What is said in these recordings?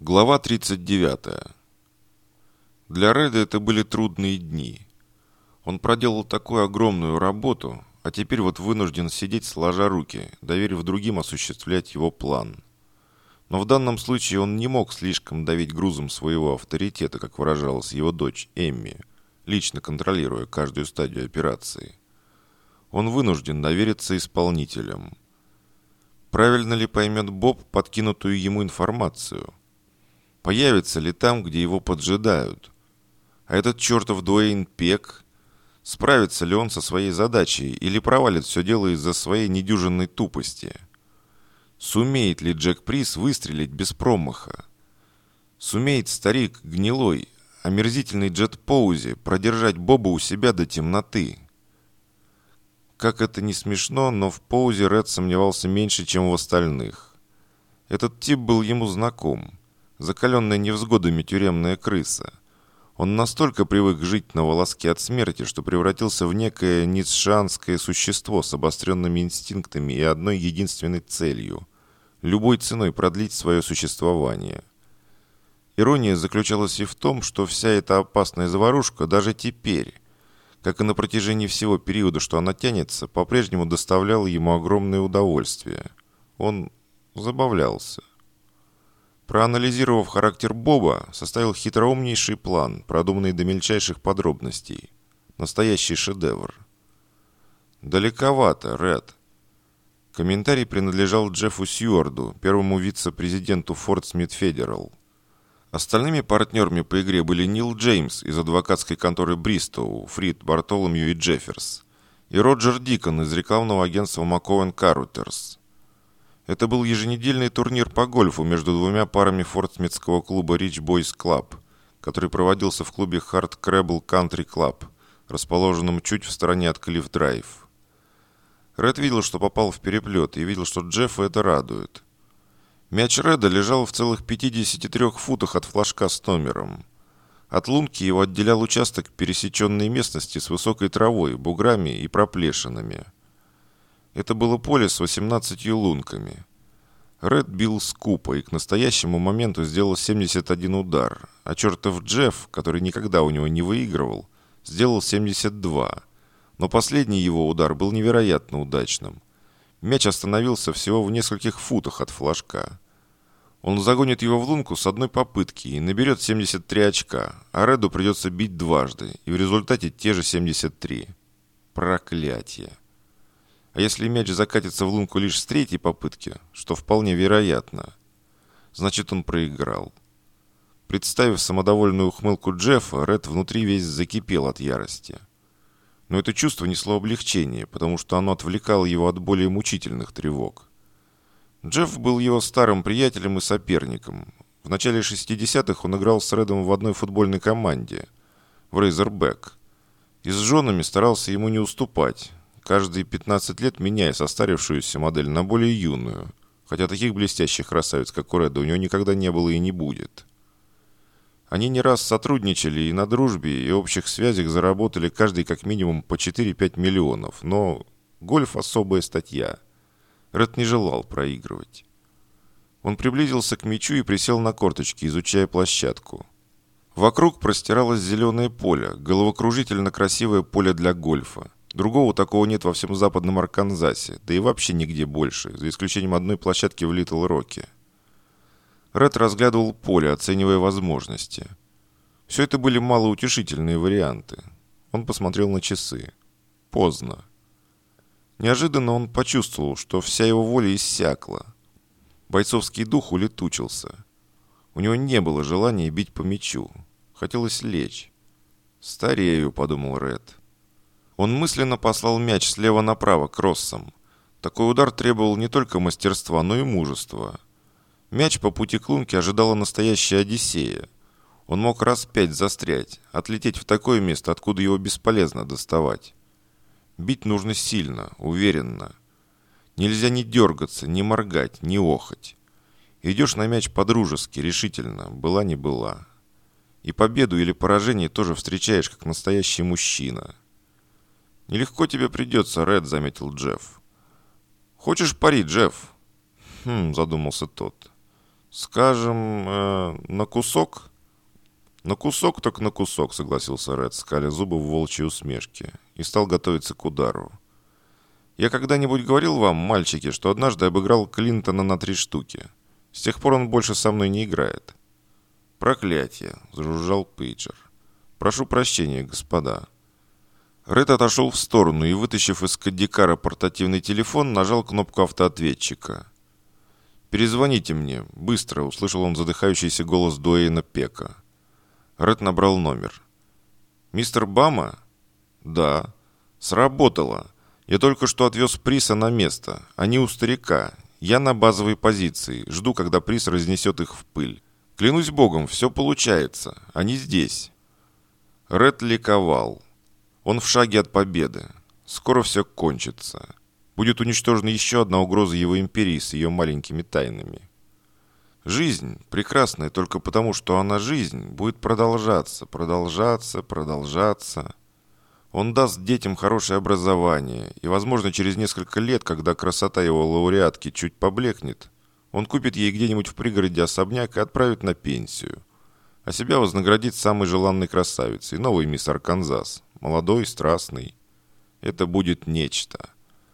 Глава 39. Для Реда это были трудные дни. Он проделал такую огромную работу, а теперь вот вынужден сидеть сложа руки, доверив другим осуществлять его план. Но в данном случае он не мог слишком давить грузом своего авторитета, как выражалась его дочь Эмми, лично контролируя каждую стадию операции. Он вынужден довериться исполнителям. Правильно ли поймет Боб подкинутую ему информацию? Появится ли там, где его поджидают? А этот чертов Дуэйн Пек? Справится ли он со своей задачей или провалит все дело из-за своей недюжинной тупости? Сумеет ли Джек Прис выстрелить без промаха? Сумеет старик гнилой, омерзительный Джет Поузи продержать Боба у себя до темноты? Как это не смешно, но в Поузи Ред сомневался меньше, чем в остальных. Этот тип был ему знаком. Закаленная невзгодами тюремная крыса. Он настолько привык жить на волоске от смерти, что превратился в некое ницшеанское существо с обостренными инстинктами и одной единственной целью – любой ценой продлить свое существование. Ирония заключалась и в том, что вся эта опасная заварушка даже теперь, как и на протяжении всего периода, что она тянется, по-прежнему доставляла ему огромное удовольствие. Он забавлялся. Проанализировав характер Боба, составил хитроумнейший план, продуманный до мельчайших подробностей. Настоящий шедевр. «Далековато, Ред». Комментарий принадлежал Джеффу Сьюарду, первому вице-президенту Форт Смит Федерал. Остальными партнерами по игре были Нил Джеймс из адвокатской конторы Бристоу, Фрид, Бартоломью и Джефферс, и Роджер Дикон из рекламного агентства Макоуэн Каррутерс. Это был еженедельный турнир по гольфу между двумя парами фортсмитского клуба Rich Boys Club, который проводился в клубе Hard Crabble Country Club, расположенном чуть в стороне от Клифф Драйв. Ред видел, что попал в переплет, и видел, что Джеффа это радует. Мяч Реда лежал в целых 53 футах от флажка с номером. От лунки его отделял участок пересеченной местности с высокой травой, буграми и проплешинами. Это было поле с 18 лунками. Ред бил скупо и к настоящему моменту сделал 71 удар, а чертов Джефф, который никогда у него не выигрывал, сделал 72. Но последний его удар был невероятно удачным. Мяч остановился всего в нескольких футах от флажка. Он загонит его в лунку с одной попытки и наберет 73 очка, а Реду придется бить дважды, и в результате те же 73. Проклятие! А если мяч закатится в лунку лишь с третьей попытки, что вполне вероятно, значит он проиграл. Представив самодовольную ухмылку Джеффа, Ред внутри весь закипел от ярости. Но это чувство несло облегчение, потому что оно отвлекало его от более мучительных тревог. Джефф был его старым приятелем и соперником. В начале 60-х он играл с Редом в одной футбольной команде – в Рейзербэк. И с женами старался ему не уступать, каждые 15 лет меняя состарившуюся модель на более юную, хотя таких блестящих красавиц, как у Реда, у него никогда не было и не будет. Они не раз сотрудничали и на дружбе, и общих связях заработали каждый как минимум по 4-5 миллионов, но гольф – особая статья. Ред не желал проигрывать. Он приблизился к мячу и присел на корточки, изучая площадку. Вокруг простиралось зеленое поле, головокружительно красивое поле для гольфа. Другого такого нет во всем западном Арканзасе, да и вообще нигде больше, за исключением одной площадки в Литл-Роке. Ред разглядывал поле, оценивая возможности. Все это были малоутешительные варианты. Он посмотрел на часы. Поздно. Неожиданно он почувствовал, что вся его воля иссякла. Бойцовский дух улетучился. У него не было желания бить по мячу. Хотелось лечь. «Старею», — подумал Ред. Он мысленно послал мяч слева направо кроссом. Такой удар требовал не только мастерства, но и мужества. Мяч по пути к лунке ожидала настоящая Одиссея. Он мог раз 5 застрять, отлететь в такое место, откуда его бесполезно доставать. Бить нужно сильно, уверенно. Нельзя ни дергаться, ни моргать, ни охать. Идешь на мяч по-дружески, решительно, была не была. И победу или поражение тоже встречаешь, как настоящий мужчина. «Нелегко тебе придется, Ред», — заметил Джефф. «Хочешь пари, Джефф?» задумался тот. «Скажем, на кусок?» «На кусок, так на кусок», — согласился Ред, скаля зубы в волчьей усмешке, и стал готовиться к удару. «Я когда-нибудь говорил вам, мальчики, что однажды обыграл Клинтона на 3 штуки. С тех пор он больше со мной не играет». «Проклятие!» — зажужжал пейджер. «Прошу прощения, господа». Ред отошел в сторону и, вытащив из кадикара портативный телефон, нажал кнопку автоответчика. «Перезвоните мне, быстро!» — услышал он задыхающийся голос Дуэйна Пека. Ред набрал номер. «Мистер Бама?» «Да». «Сработало. Я только что отвез Приса на место. Они у старика. Я на базовой позиции. Жду, когда Прис разнесет их в пыль. Клянусь богом, все получается. Они здесь». Ред ликовал. Он в шаге от победы. Скоро все кончится. Будет уничтожена еще одна угроза его империи с ее маленькими тайнами. Жизнь, прекрасная только потому, что она жизнь, будет продолжаться. Он даст детям хорошее образование, и, возможно, через несколько лет, когда красота его лауреатки чуть поблекнет, он купит ей где-нибудь в пригороде особняк и отправит на пенсию. А себя вознаградит самой желанной красавицей, новый мисс Арканзас, молодой, страстный. Это будет нечто.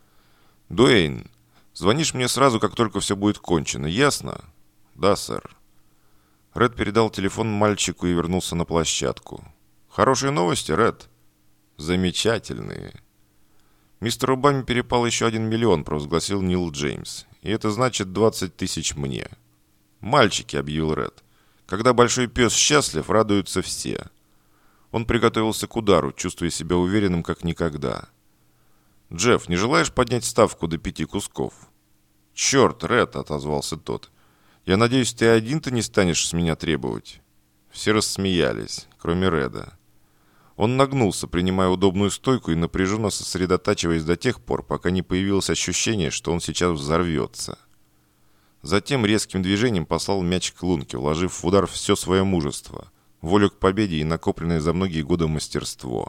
«Дуэйн, звонишь мне сразу, как только все будет кончено, ясно?» «Да, сэр». Ред передал телефон мальчику и вернулся на площадку. «Хорошие новости, Ред?» «Замечательные». «Мистеру Обаме перепал еще 1 миллион», — провозгласил Нил Джеймс. «И это значит 20 тысяч мне». «Мальчики», — объявил Ред. «Когда большой пес счастлив, радуются все». Он приготовился к удару, чувствуя себя уверенным, как никогда. «Джефф, не желаешь поднять ставку до 5 кусков?» «Черт, Ред», — отозвался тот. «Я надеюсь, ты один-то не станешь с меня требовать?» Все рассмеялись, кроме Реда. Он нагнулся, принимая удобную стойку и напряженно сосредотачиваясь до тех пор, пока не появилось ощущение, что он сейчас взорвется. Затем резким движением послал мяч к лунке, вложив в удар все свое мужество, волю к победе и накопленное за многие годы мастерство.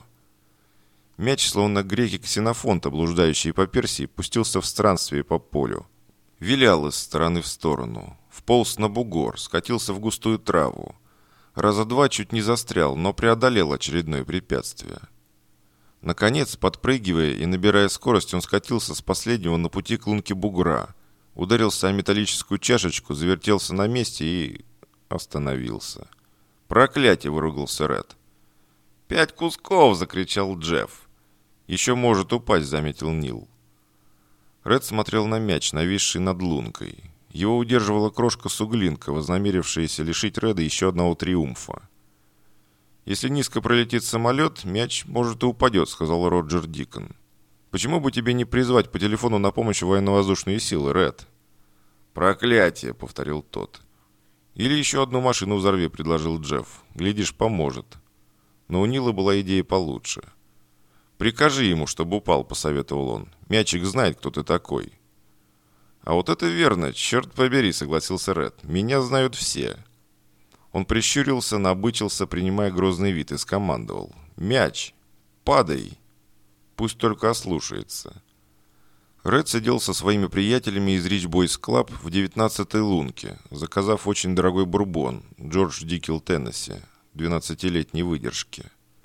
Мяч, словно греки Ксенофонта, блуждающие по Персии, пустился в странствие по полю. Вилял из стороны в сторону, вполз на бугор, скатился в густую траву. Раза 2 чуть не застрял, но преодолел очередное препятствие. Наконец, подпрыгивая и набирая скорость, он скатился с последнего на пути к лунке бугра, ударился о металлическую чашечку, завертелся на месте и остановился. «Проклятие!» — выругался Ред. «5 кусков!» — закричал Джефф. «Еще может упасть», — заметил Нил. Ред смотрел на мяч, нависший над лункой. Его удерживала крошка-суглинка, вознамерившаяся лишить Реда еще одного триумфа. «Если низко пролетит самолет, мяч, может, и упадет», — сказал Роджер Дикон. «Почему бы тебе не призвать по телефону на помощь военно-воздушные силы, Ред?» «Проклятие», — повторил тот. «Или еще одну машину взорви», — предложил Джефф. «Глядишь, поможет». Но у Нила была идея получше. «Прикажи ему, чтобы упал», — посоветовал он. «Мячик знает, кто ты такой». «А вот это верно, черт побери», — согласился Ред. «Меня знают все». Он прищурился, набычился, принимая грозный вид, и скомандовал. «Мяч! Падай! Пусть только ослушается». Ред сидел со своими приятелями из Рич Бойс Клаб в 19-й лунке, заказав очень дорогой бурбон, Джордж Дикил, Теннесси, 12-летней выдержки.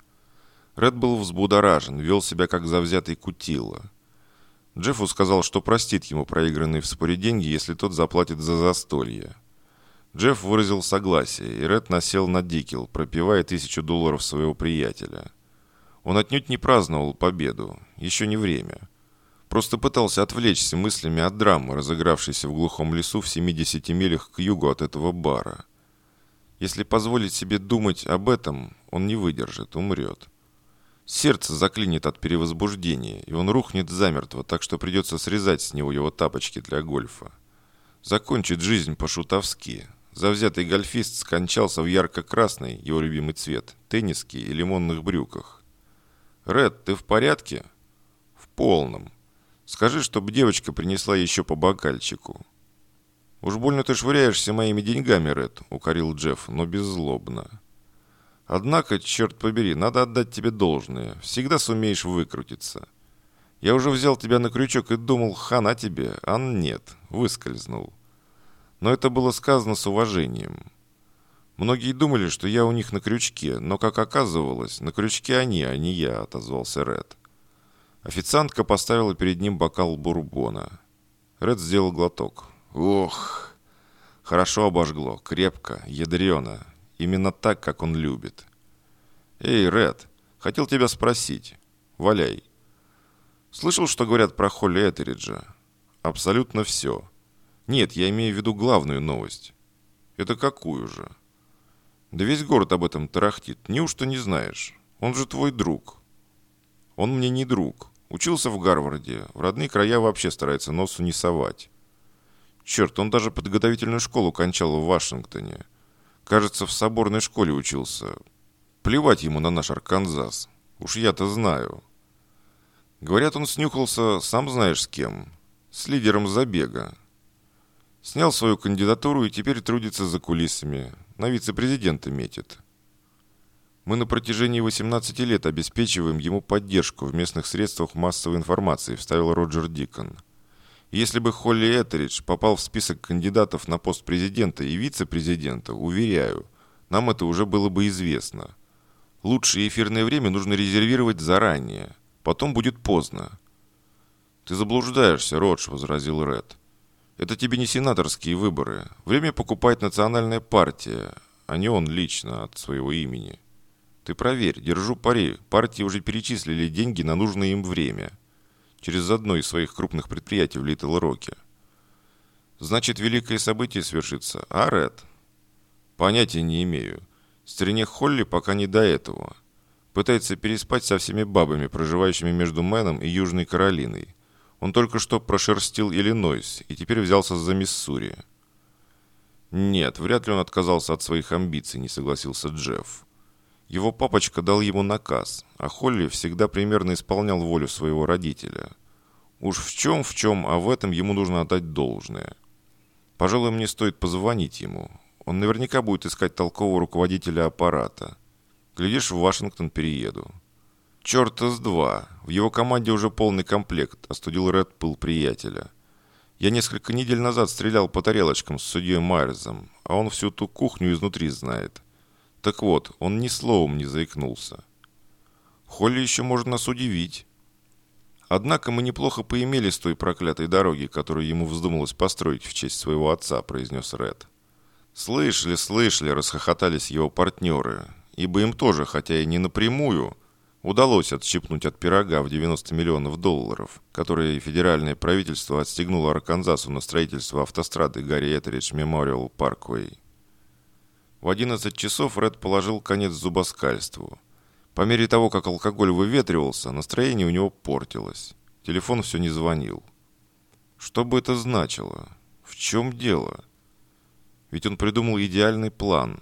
Ред был взбудоражен, вел себя как завзятый кутила. Джеффу сказал, что простит ему проигранные в споре деньги, если тот заплатит за застолье. Джефф выразил согласие, и Ред насел на Дикил, пропивая $1000 своего приятеля. Он отнюдь не праздновал победу, еще не время. Просто пытался отвлечься мыслями от драмы, разыгравшейся в глухом лесу в 70 милях к югу от этого бара. Если позволить себе думать об этом, он не выдержит, умрет. Сердце заклинит от перевозбуждения, и он рухнет замертво, так что придется срезать с него его тапочки для гольфа. Закончит жизнь по-шутовски. Завзятый гольфист скончался в ярко-красный, его любимый цвет, тенниске и лимонных брюках. «Ред, ты в порядке?» «В полном. Скажи, чтобы девочка принесла еще по бокальчику». «Уж больно ты швыряешься моими деньгами, Ред», — укорил Джефф, но беззлобно. «Однако, черт побери, надо отдать тебе должное. Всегда сумеешь выкрутиться. Я уже взял тебя на крючок и думал, хана тебе, а нет, выскользнул. Но это было сказано с уважением. Многие думали, что я у них на крючке, но, как оказывалось, на крючке они, а не я, отозвался Ред. Официантка поставила перед ним бокал бурбона. Ред сделал глоток. Ох, хорошо обожгло, крепко, ядрено. Именно так, как он любит. Эй, Ред, хотел тебя спросить. Валяй. Слышал, что говорят про Холли Этериджа? Абсолютно все. Нет, я имею в виду главную новость. Это какую же? Да весь город об этом тарахтит. Неужто не знаешь? Он же твой друг. Он мне не друг. Учился в Гарварде. В родные края вообще старается носу не совать. Черт, он даже подготовительную школу кончал в Вашингтоне. Кажется, в соборной школе учился. Плевать ему на наш Арканзас. Уж я-то знаю. Говорят, он снюхался, сам знаешь с кем. С лидером забега. Снял свою кандидатуру и теперь трудится за кулисами. На вице-президента метит. Мы на протяжении 18 лет обеспечиваем ему поддержку в местных средствах массовой информации, вставил Роджер Дикон. Если бы Холли Этеридж попал в список кандидатов на пост президента и вице-президента, уверяю, нам это уже было бы известно. Лучшее эфирное время нужно резервировать заранее. Потом будет поздно. «Ты заблуждаешься, Родж», — возразил Ред. «Это тебе не сенаторские выборы. Время покупает национальная партия, а не он лично от своего имени. Ты проверь, держу пари, партии уже перечислили деньги на нужное им время. Через одно из своих крупных предприятий в Литл-Роке. Значит, великое событие свершится, а, Ред?» «Понятия не имею. Старине Холли пока не до этого. Пытается переспать со всеми бабами, проживающими между Мэном и Южной Каролиной. Он только что прошерстил Иллинойс и теперь взялся за Миссури». «Нет, вряд ли он отказался от своих амбиций», — не согласился Джефф. Его папочка дал ему наказ, а Холли всегда примерно исполнял волю своего родителя. Уж в чем, а в этом ему нужно отдать должное. Пожалуй, мне стоит позвонить ему. Он наверняка будет искать толкового руководителя аппарата. Глядишь, в Вашингтон перееду. «Черта с два. В его команде уже полный комплект», — остудил Ред пыл приятеля. «Я несколько недель назад стрелял по тарелочкам с судьей Майерсом, а он всю ту кухню изнутри знает. Так вот, он ни словом не заикнулся. Холли еще может нас удивить. Однако мы неплохо поимели с той проклятой дороги, которую ему вздумалось построить в честь своего отца», — произнес Ред. «Слышали», — расхохотались его партнеры, ибо им тоже, хотя и не напрямую, удалось отщипнуть от пирога в $90 миллионов, которые федеральное правительство отстегнуло Арканзасу на строительство автострады Гарри Этеридж Мемориал Парквей. В 11 часов Ред положил конец зубоскальству. По мере того, как алкоголь выветривался, настроение у него портилось. Телефон все не звонил. Что бы это значило? В чем дело? Ведь он придумал идеальный план.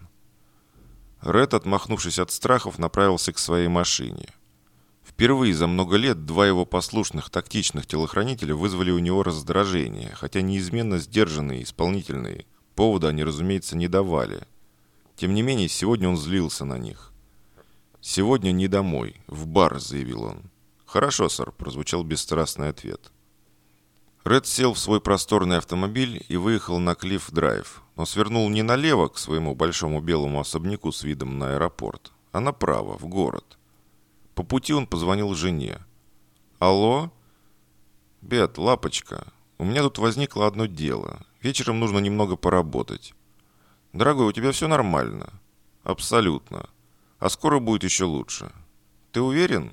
Ред, отмахнувшись от страхов, направился к своей машине. Впервые за много лет два его послушных тактичных телохранителя вызвали у него раздражение, хотя неизменно сдержанные, исполнительные. Повода они, разумеется, не давали. Тем не менее, сегодня он злился на них. «Сегодня не домой, в бар», — заявил он. «Хорошо, сэр», — прозвучал бесстрастный ответ. Ред сел в свой просторный автомобиль и выехал на Клифф-драйв, но свернул не налево к своему большому белому особняку с видом на аэропорт, а направо, в город. По пути он позвонил жене. «Алло? Бет, лапочка, у меня тут возникло одно дело. Вечером нужно немного поработать». «Дорогой, у тебя все нормально?» «Абсолютно. А скоро будет еще лучше. Ты уверен?»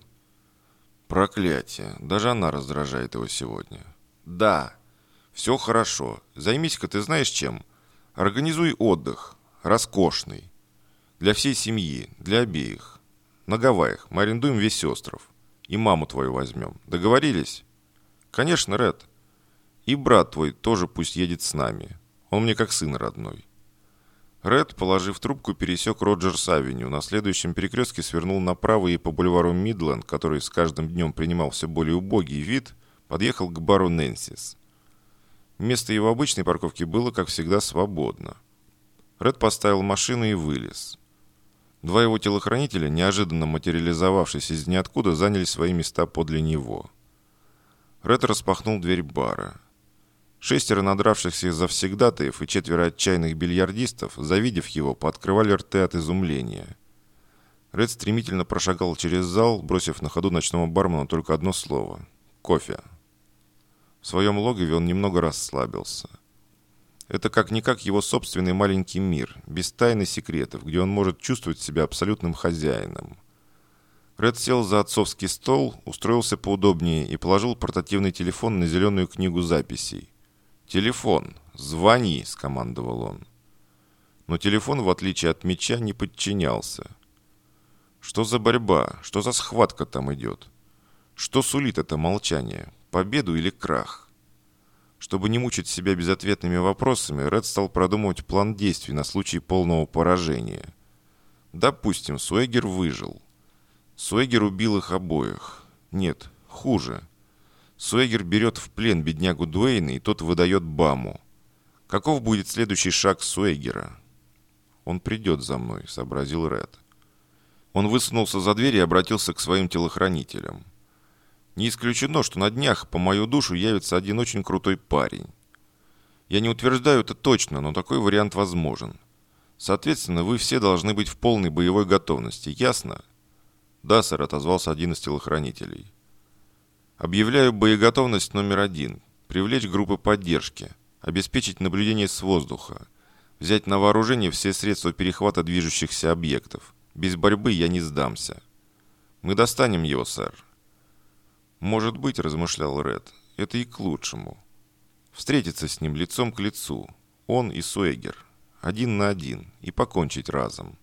«Проклятие. Даже она раздражает его сегодня». «Да. Все хорошо. Займись-ка ты знаешь чем? Организуй отдых. Роскошный. Для всей семьи. Для обеих. На Гавайях. Мы арендуем весь остров. И маму твою возьмем. Договорились?» «Конечно, Ред. И брат твой тоже пусть едет с нами. Он мне как сын родной». Ред, положив трубку, пересек Роджерс-авеню. На следующем перекрестке свернул направо и по бульвару Мидленд, который с каждым днем принимал все более убогий вид, подъехал к бару Нэнсис. Место его обычной парковки было, как всегда, свободно. Ред поставил машину и вылез. Два его телохранителя, неожиданно материализовавшись из ниоткуда, заняли свои места подле него. Ред распахнул дверь бара. 6 надравшихся завсегдатаев и 4 отчаянных бильярдистов, завидев его, пооткрывали рты от изумления. Ред стремительно прошагал через зал, бросив на ходу ночному бармену только одно слово – кофе. В своем логове он немного расслабился. Это как-никак его собственный маленький мир, без тайн и секретов, где он может чувствовать себя абсолютным хозяином. Ред сел за отцовский стол, устроился поудобнее и положил портативный телефон на зеленую книгу записей. «Телефон! Звони!» – скомандовал он. Но телефон, в отличие от мяча, не подчинялся. Что за борьба? Что за схватка там идет? Что сулит это молчание? Победу или крах? Чтобы не мучить себя безответными вопросами, Ред стал продумывать план действий на случай полного поражения. Допустим, Суэгер выжил. Суэгер убил их обоих. Нет, хуже. Суэгер берет в плен беднягу Дуэйна, и тот выдает Баму. Каков будет следующий шаг Суэгера? «Он придет за мной», — сообразил Ред. Он высунулся за дверь и обратился к своим телохранителям. «Не исключено, что на днях по мою душу явится один очень крутой парень. Я не утверждаю это точно, но такой вариант возможен. Соответственно, вы все должны быть в полной боевой готовности, ясно?» «Да, сэр», — отозвался один из телохранителей. «Объявляю боеготовность номер 1. Привлечь группы поддержки. Обеспечить наблюдение с воздуха. Взять на вооружение все средства перехвата движущихся объектов. Без борьбы я не сдамся. Мы достанем его, сэр». «Может быть», — размышлял Ред, — «это и к лучшему. Встретиться с ним лицом к лицу. Он и Суэгер. 1 на 1. И покончить разом».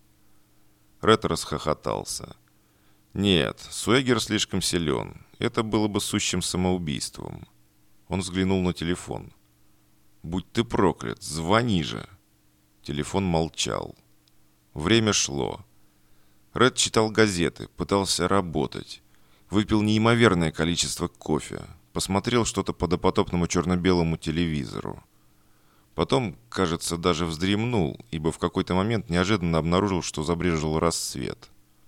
Ред расхохотался. «Нет, Суэгер слишком силен. Это было бы сущим самоубийством». Он взглянул на телефон. «Будь ты проклят, звони же!» Телефон молчал. Время шло. Ред читал газеты, пытался работать. Выпил неимоверное количество кофе. Посмотрел что-то по допотопному черно-белому телевизору. Потом, кажется, даже вздремнул, ибо в какой-то момент неожиданно обнаружил, что забрезжил рассвет.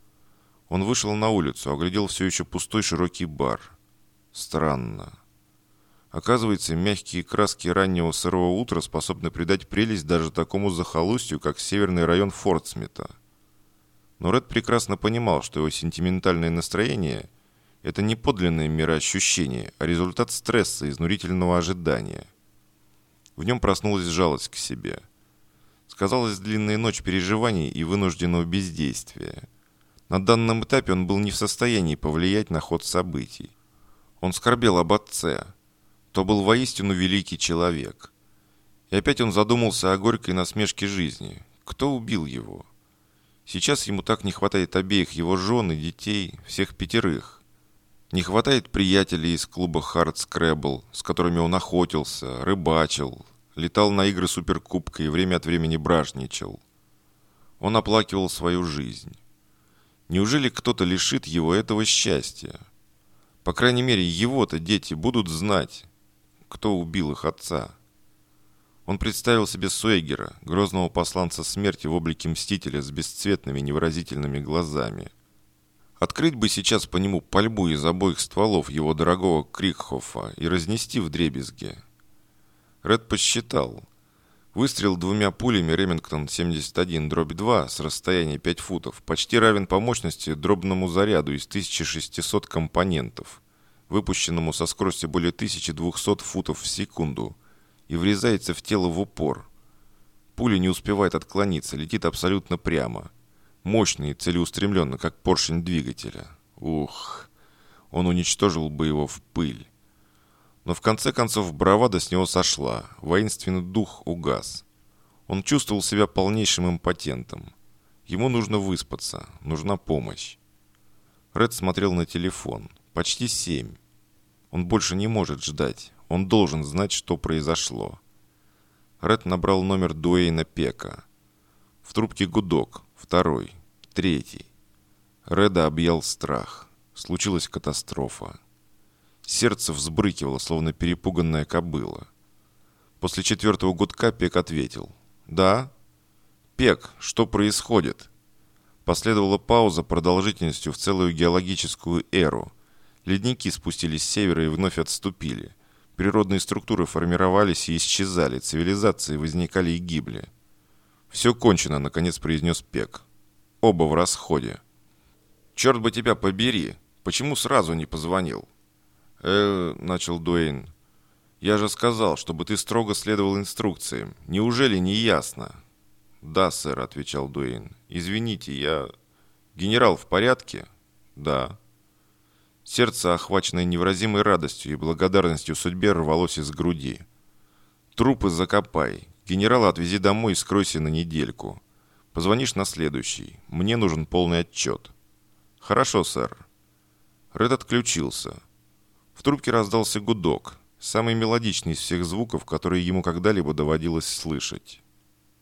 Он вышел на улицу, оглядел все еще пустой широкий бар. Странно. Оказывается, мягкие краски раннего сырого утра способны придать прелесть даже такому захолустью, как северный район Фортсмита. Но Ред прекрасно понимал, что его сентиментальное настроение – это не подлинное мироощущение, а результат стресса, изнурительного ожидания. В нем проснулась жалость к себе. Сказалась длинная ночь переживаний и вынужденного бездействия. На данном этапе он был не в состоянии повлиять на ход событий. Он скорбел об отце. То был воистину великий человек. И опять он задумался о горькой насмешке жизни. Кто убил его? Сейчас ему так не хватает обеих его жен и детей, всех 5. Не хватает приятелей из клуба Hard Scrabble, с которыми он охотился, рыбачил, летал на игры суперкубка и время от времени бражничал. Он оплакивал свою жизнь. Неужели кто-то лишит его этого счастья? По крайней мере, его-то дети будут знать, кто убил их отца. Он представил себе Суэгера, грозного посланца смерти в облике мстителя с бесцветными невыразительными глазами. Открыть бы сейчас по нему пальбу из обоих стволов его дорогого Крикхофа и разнести вдребезги. Ред посчитал. Выстрел 2 пулями Ремингтон 71-2 с расстояния 5 футов почти равен по мощности дробному заряду из 1600 компонентов, выпущенному со скоростью более 1200 футов в секунду, и врезается в тело в упор. Пуля не успевает отклониться, летит абсолютно прямо. Мощно и целеустремленно, как поршень двигателя. Ух, он уничтожил бы его в пыль. Но в конце концов бравада с него сошла, воинственный дух угас. Он чувствовал себя полнейшим импотентом. Ему нужно выспаться, нужна помощь. Ред смотрел на телефон. Почти 7. Он больше не может ждать. Он должен знать, что произошло. Ред набрал номер Дуэйна Пека. В трубке гудок. 2, 3. Реда объял страх. Случилась катастрофа. Сердце взбрыкивало, словно перепуганная кобыла. После 4-го гудка Пек ответил. «Да?» «Пек, что происходит?» Последовала пауза продолжительностью в целую геологическую эру. Ледники спустились с севера и вновь отступили. Природные структуры формировались и исчезали, цивилизации возникали и гибли. «Все кончено», — наконец произнес Пек. «Оба в расходе». «Черт бы тебя побери! Почему сразу не позвонил?» начал Дуэйн. «Я же сказал, чтобы ты строго следовал инструкциям. Неужели не ясно?» «Да, сэр», — отвечал Дуэйн. «Извините, я...» «Генерал в порядке?» «Да». Сердце, охваченное невыразимой радостью и благодарностью судьбе, рвалось из груди. «Трупы закопай. Генерала отвези домой и скройся на недельку. Позвонишь на следующий. Мне нужен полный отчет». «Хорошо, сэр». Ред отключился. В трубке раздался гудок, самый мелодичный из всех звуков, которые ему когда-либо доводилось слышать.